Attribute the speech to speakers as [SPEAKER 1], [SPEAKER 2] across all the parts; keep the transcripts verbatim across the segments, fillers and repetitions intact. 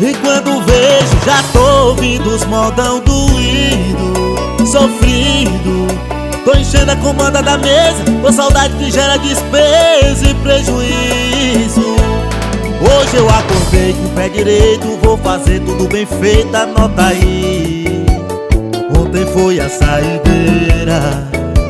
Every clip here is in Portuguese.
[SPEAKER 1] E quando vejo, já tô ouvindo os modão doído, sofrido. Tô enchendo a comanda da mesa, por saudade que gera despesa e prejuízo. Hoje eu acordei com o pé direito, vou fazer tudo bem feito, anota aí. Ontem foi a saideira.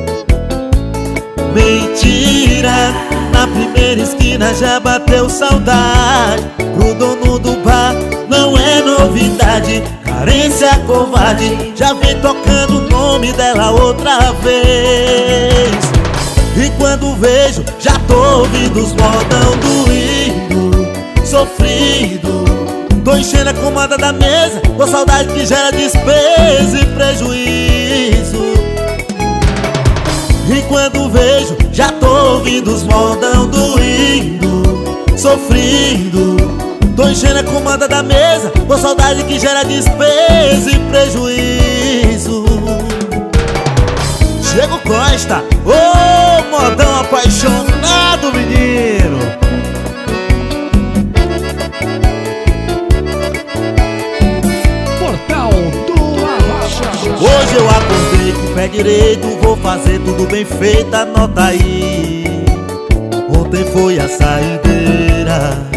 [SPEAKER 1] Mentira, na primeira esquina já bateu saudade. Pro dono do bar não é novidade, carência covarde, já vem tocando o nome dela outra vez. E quando vejo, já tô ouvindo os modão doído, sofrido. Tô enchendo a comanda da mesa, com saudade que gera despesa e prejuízo. E quando vejo, já tô ouvindo os modão doído, sofrido. Tô enchendo a comanda da mesa, com saudade que gera despesa e prejuízo. Diego Costa, ô oh, modão apaixonado, menino.
[SPEAKER 2] Portal do Arrocha.
[SPEAKER 1] Hoje eu acordei com o pé direito, vou fazer tudo bem feito, anota aí. Ontem foi a saideira.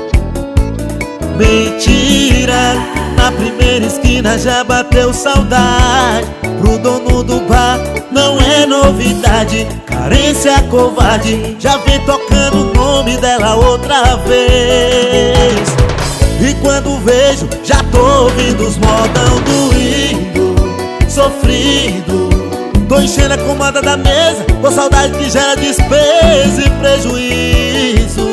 [SPEAKER 1] Mentira, na primeira esquina já bateu saudade. Pro dono do bar não é novidade, carência covarde, já vem tocando o nome dela outra vez. E quando vejo, já tô ouvindo os modão doído, sofrido. Tô enchendo a comanda da mesa, com saudade que gera despesa e prejuízo.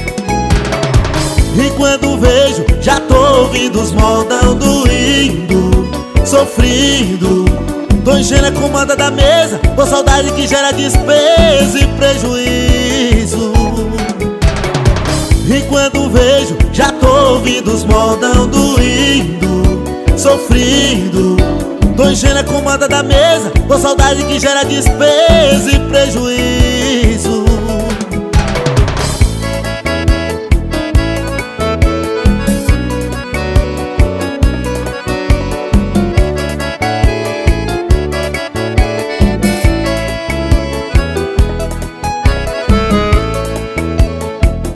[SPEAKER 1] E quando vejo, já tô ouvindo os modão doído, sofrido. Tô enchendo a comanda da mesa, com saudade que gera despesa e prejuízo. E quando vejo, já tô ouvindo os modão doído, sofrido. Tô enchendo a comanda da mesa, com saudade que gera despesa e prejuízo.